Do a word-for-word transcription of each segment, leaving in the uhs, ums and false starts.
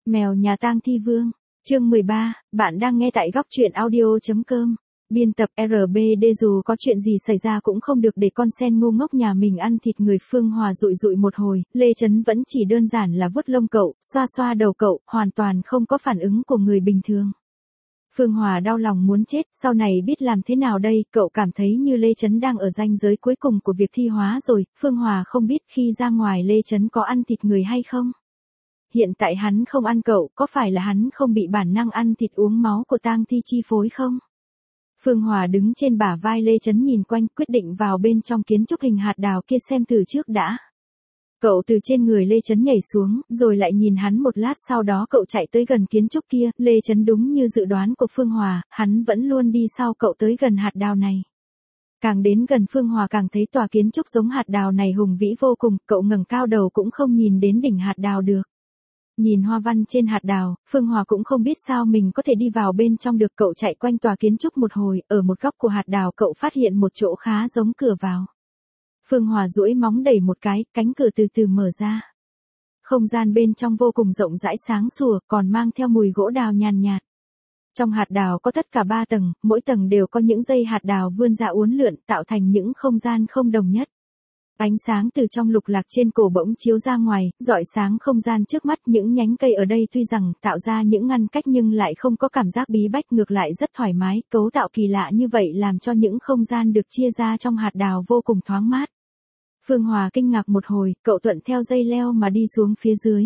Mèo nhà tang thi vương, chương mười ba, bạn đang nghe tại góc truyện audio.com. Biên tập R B D. Dù có chuyện gì xảy ra cũng không được để con sen ngu ngốc nhà mình ăn thịt người. Phương Hòa dụi dụi một hồi, Lê Chấn vẫn chỉ đơn giản là vuốt lông cậu, xoa xoa đầu cậu, hoàn toàn không có phản ứng của người bình thường. Phương Hòa đau lòng muốn chết, sau này biết làm thế nào đây, cậu cảm thấy như Lê Chấn đang ở ranh giới cuối cùng của việc thi hóa rồi. Phương Hòa không biết khi ra ngoài Lê Chấn có ăn thịt người hay không. Hiện tại hắn không ăn cậu, có phải là hắn không bị bản năng ăn thịt uống máu của tang thi chi phối không? Phương Hòa đứng trên bả vai Lê Chấn nhìn quanh, quyết định vào bên trong kiến trúc hình hạt đào kia xem thử trước đã. Cậu từ trên người Lê Chấn nhảy xuống, rồi lại nhìn hắn một lát, sau đó cậu chạy tới gần kiến trúc kia. Lê Chấn đúng như dự đoán của Phương Hòa, hắn vẫn luôn đi sau cậu tới gần hạt đào này. Càng đến gần Phương Hòa càng thấy tòa kiến trúc giống hạt đào này hùng vĩ vô cùng, cậu ngẩng cao đầu cũng không nhìn đến đỉnh hạt đào được. Nhìn hoa văn trên hạt đào, Phương Hòa cũng không biết sao mình có thể đi vào bên trong được. Cậu chạy quanh tòa kiến trúc một hồi, ở một góc của hạt đào cậu phát hiện một chỗ khá giống cửa vào. Phương Hòa duỗi móng đẩy một cái, cánh cửa từ từ mở ra. Không gian bên trong vô cùng rộng rãi sáng sủa, còn mang theo mùi gỗ đào nhàn nhạt. Trong hạt đào có tất cả ba tầng, mỗi tầng đều có những dây hạt đào vươn ra uốn lượn, tạo thành những không gian không đồng nhất. Ánh sáng từ trong lục lạc trên cổ bỗng chiếu ra ngoài, rọi sáng không gian trước mắt. Những nhánh cây ở đây tuy rằng tạo ra những ngăn cách nhưng lại không có cảm giác bí bách, ngược lại rất thoải mái. Cấu tạo kỳ lạ như vậy làm cho những không gian được chia ra trong hạt đào vô cùng thoáng mát. Phương Hòa kinh ngạc một hồi, cậu thuận theo dây leo mà đi xuống phía dưới.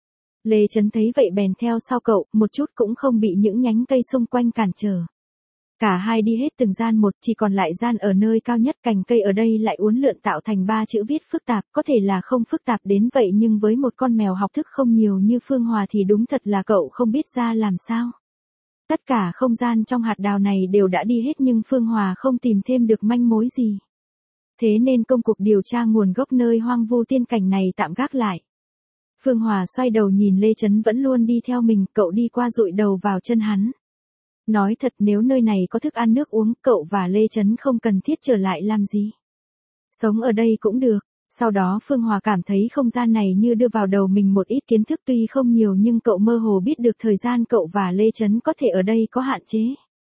Lê Chấn thấy vậy bèn theo sau cậu, một chút cũng không bị những nhánh cây xung quanh cản trở. Cả hai đi hết từng gian một, chỉ còn lại gian ở nơi cao nhất. Cành cây ở đây lại uốn lượn tạo thành ba chữ viết phức tạp, có thể là không phức tạp đến vậy nhưng với một con mèo học thức không nhiều như Phương Hòa thì đúng thật là cậu không biết ra làm sao. Tất cả không gian trong hạt đào này đều đã đi hết nhưng Phương Hòa không tìm thêm được manh mối gì. Thế nên công cuộc điều tra nguồn gốc nơi hoang vu tiên cảnh này tạm gác lại. Phương Hòa xoay đầu nhìn Lê Chấn vẫn luôn đi theo mình, cậu đi qua dụi đầu vào chân hắn. Nói thật, nếu nơi này có thức ăn nước uống, cậu và Lê Chấn không cần thiết trở lại làm gì. Sống ở đây cũng được. Sau đó Phương Hòa cảm thấy không gian này như đưa vào đầu mình một ít kiến thức tuy không nhiều nhưng cậu mơ hồ biết được thời gian cậu và Lê Chấn có thể ở đây có hạn chế.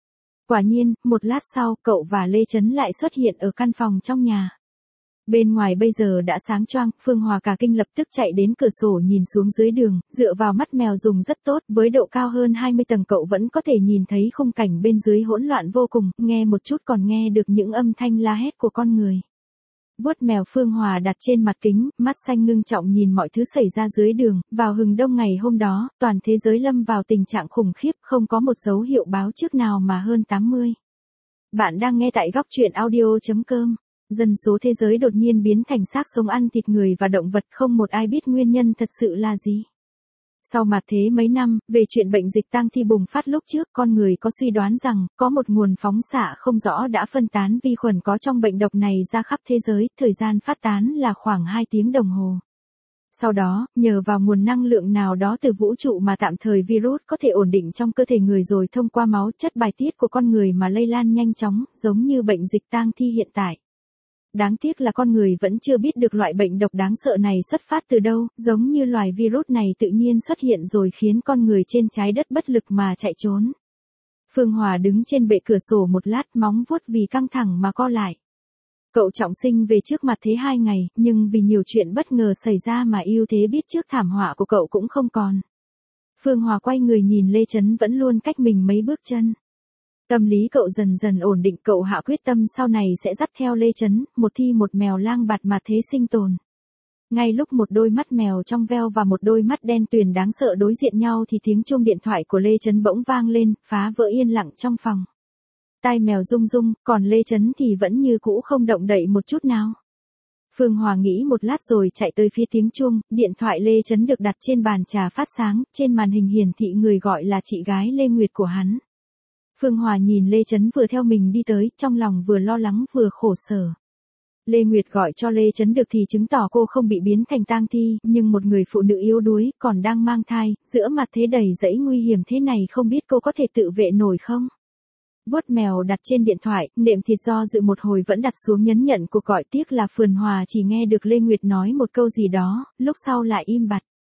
Quả nhiên, một lát sau, cậu và Lê Chấn lại xuất hiện ở căn phòng trong nhà. Bên ngoài bây giờ đã sáng choang, Phương Hòa cả kinh lập tức chạy đến cửa sổ nhìn xuống dưới đường, dựa vào mắt mèo dùng rất tốt, với độ cao hơn hai mươi tầng cậu vẫn có thể nhìn thấy khung cảnh bên dưới hỗn loạn vô cùng, nghe một chút còn nghe được những âm thanh la hét của con người. Vuốt mèo Phương Hòa đặt trên mặt kính, mắt xanh ngưng trọng nhìn mọi thứ xảy ra dưới đường. Vào hừng đông ngày hôm đó, toàn thế giới lâm vào tình trạng khủng khiếp, không có một dấu hiệu báo trước nào mà hơn tám mươi. Bạn đang nghe tại góc truyện audio.com. Dân số thế giới đột nhiên biến thành xác sống ăn thịt người và động vật, không một ai biết nguyên nhân thật sự là gì. Sau mạt thế mấy năm, về chuyện bệnh dịch tang thi bùng phát lúc trước, con người có suy đoán rằng, có một nguồn phóng xạ không rõ đã phân tán vi khuẩn có trong bệnh độc này ra khắp thế giới, thời gian phát tán là khoảng hai tiếng đồng hồ. Sau đó, nhờ vào nguồn năng lượng nào đó từ vũ trụ mà tạm thời virus có thể ổn định trong cơ thể người rồi thông qua máu chất bài tiết của con người mà lây lan nhanh chóng, giống như bệnh dịch tang thi hiện tại. Đáng tiếc là con người vẫn chưa biết được loại bệnh độc đáng sợ này xuất phát từ đâu, giống như loài virus này tự nhiên xuất hiện rồi khiến con người trên trái đất bất lực mà chạy trốn. Phương Hòa đứng trên bệ cửa sổ một lát, móng vuốt vì căng thẳng mà co lại. Cậu trọng sinh về trước mặt thế hai ngày, nhưng vì nhiều chuyện bất ngờ xảy ra mà ưu thế biết trước thảm họa của cậu cũng không còn. Phương Hòa quay người nhìn Lê Chấn vẫn luôn cách mình mấy bước chân. Tâm lý cậu dần dần ổn định, cậu hạ quyết tâm sau này sẽ dắt theo Lê Chấn, một thi một mèo lang bạt mà thế sinh tồn. Ngay lúc một đôi mắt mèo trong veo và một đôi mắt đen tuyền đáng sợ đối diện nhau thì tiếng chuông điện thoại của Lê Chấn bỗng vang lên, phá vỡ yên lặng trong phòng. Tai mèo rung rung, còn Lê Chấn thì vẫn như cũ không động đậy một chút nào. Phương Hòa nghĩ một lát rồi chạy tới phía tiếng chuông, điện thoại Lê Chấn được đặt trên bàn trà phát sáng, trên màn hình hiển thị người gọi là chị gái Lê Nguyệt của hắn. Phương Hòa nhìn Lê Chấn vừa theo mình đi tới, trong lòng vừa lo lắng vừa khổ sở. Lê Nguyệt gọi cho Lê Chấn được thì chứng tỏ cô không bị biến thành tang thi, nhưng một người phụ nữ yếu đuối, còn đang mang thai, giữa mặt thế đầy rẫy nguy hiểm thế này không biết cô có thể tự vệ nổi không? Vuốt mèo đặt trên điện thoại, nệm thịt do dự một hồi vẫn đặt xuống nhấn nhận cuộc gọi, tiếc là Phương Hòa chỉ nghe được Lê Nguyệt nói một câu gì đó, lúc sau lại im bặt.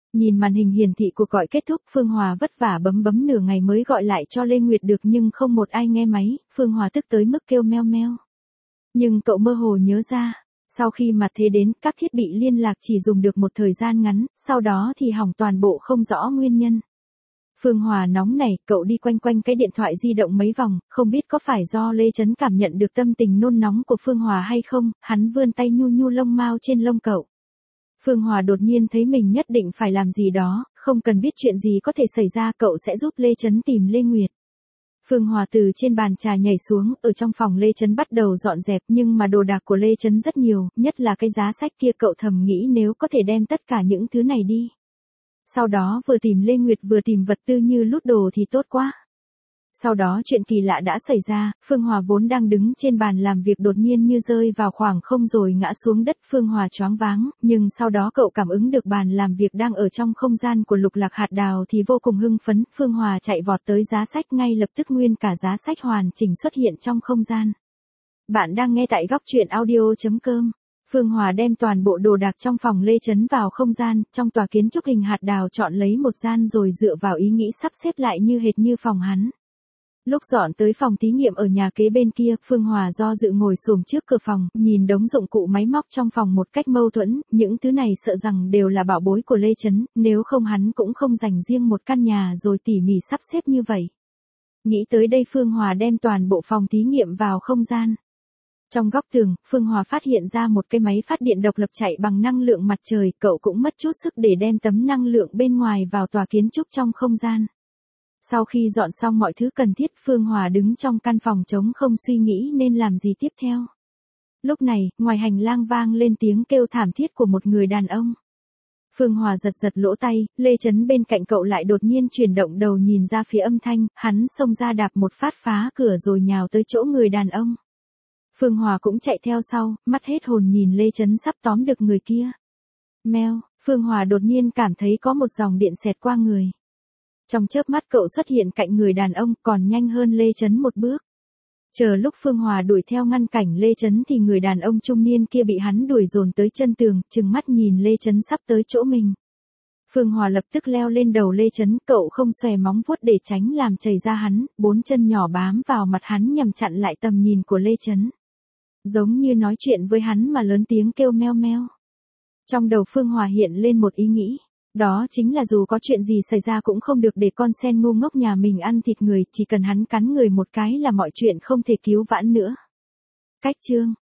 Nhìn màn hình hiển thị cuộc gọi kết thúc, Phương Hòa vất vả bấm bấm nửa ngày mới gọi lại cho Lê Nguyệt được nhưng không một ai nghe máy, Phương Hòa tức tới mức kêu meo meo. Nhưng cậu mơ hồ nhớ ra, sau khi mà thế đến, các thiết bị liên lạc chỉ dùng được một thời gian ngắn, sau đó thì hỏng toàn bộ không rõ nguyên nhân. Phương Hòa nóng nảy, cậu đi quanh quanh cái điện thoại di động mấy vòng, không biết có phải do Lê Chấn cảm nhận được tâm tình nôn nóng của Phương Hòa hay không, hắn vươn tay nhu nhu lông mao trên lông cậu. Phương Hòa đột nhiên thấy mình nhất định phải làm gì đó, không cần biết chuyện gì có thể xảy ra, cậu sẽ giúp Lê Chấn tìm Lê Nguyệt. Phương Hòa từ trên bàn trà nhảy xuống, ở trong phòng Lê Chấn bắt đầu dọn dẹp nhưng mà đồ đạc của Lê Chấn rất nhiều, nhất là cái giá sách kia, cậu thầm nghĩ nếu có thể đem tất cả những thứ này đi. Sau đó vừa tìm Lê Nguyệt vừa tìm vật tư như lút đồ thì tốt quá. Sau đó chuyện kỳ lạ đã xảy ra, Phương Hòa vốn đang đứng trên bàn làm việc đột nhiên như rơi vào khoảng không rồi ngã xuống đất. Phương Hòa choáng váng, nhưng sau đó cậu cảm ứng được bàn làm việc đang ở trong không gian của Lục Lạc Hạt Đào thì vô cùng hưng phấn. Phương Hòa chạy vọt tới giá sách, ngay lập tức nguyên cả giá sách hoàn chỉnh xuất hiện trong không gian. Bạn đang nghe tại góc truyện audio chấm com. Phương Hòa đem toàn bộ đồ đạc trong phòng Lê Chấn vào không gian, trong tòa kiến trúc hình hạt đào chọn lấy một gian rồi dựa vào ý nghĩ sắp xếp lại như hệt như phòng hắn. Lúc dọn tới phòng thí nghiệm ở nhà kế bên kia, Phương Hòa do dự ngồi xổm trước cửa phòng, nhìn đống dụng cụ máy móc trong phòng một cách mâu thuẫn, những thứ này sợ rằng đều là bảo bối của Lê Chấn, nếu không hắn cũng không dành riêng một căn nhà rồi tỉ mỉ sắp xếp như vậy. Nghĩ tới đây Phương Hòa đem toàn bộ phòng thí nghiệm vào không gian. Trong góc tường, Phương Hòa phát hiện ra một cái máy phát điện độc lập chạy bằng năng lượng mặt trời, cậu cũng mất chút sức để đem tấm năng lượng bên ngoài vào tòa kiến trúc trong không gian. Sau khi dọn xong mọi thứ cần thiết, Phương Hòa đứng trong căn phòng trống không suy nghĩ nên làm gì tiếp theo. Lúc này, ngoài hành lang vang lên tiếng kêu thảm thiết của một người đàn ông. Phương Hòa giật giật lỗ tai, Lê Chấn bên cạnh cậu lại đột nhiên chuyển động đầu nhìn ra phía âm thanh, hắn xông ra đạp một phát phá cửa rồi nhào tới chỗ người đàn ông. Phương Hòa cũng chạy theo sau, mắt hết hồn nhìn Lê Chấn sắp tóm được người kia. Meo, Phương Hòa đột nhiên cảm thấy có một dòng điện xẹt qua người. Trong chớp mắt cậu xuất hiện cạnh người đàn ông, còn nhanh hơn Lê Chấn một bước. Chờ lúc Phương Hòa đuổi theo ngăn cảnh Lê Chấn thì người đàn ông trung niên kia bị hắn đuổi dồn tới chân tường, trừng mắt nhìn Lê Chấn sắp tới chỗ mình. Phương Hòa lập tức leo lên đầu Lê Chấn, cậu không xòe móng vuốt để tránh làm chảy ra hắn, bốn chân nhỏ bám vào mặt hắn nhằm chặn lại tầm nhìn của Lê Chấn. Giống như nói chuyện với hắn mà lớn tiếng kêu meo meo. Trong đầu Phương Hòa hiện lên một ý nghĩ. Đó chính là dù có chuyện gì xảy ra cũng không được để con sen ngu ngốc nhà mình ăn thịt người, chỉ cần hắn cắn người một cái là mọi chuyện không thể cứu vãn nữa. Cách chương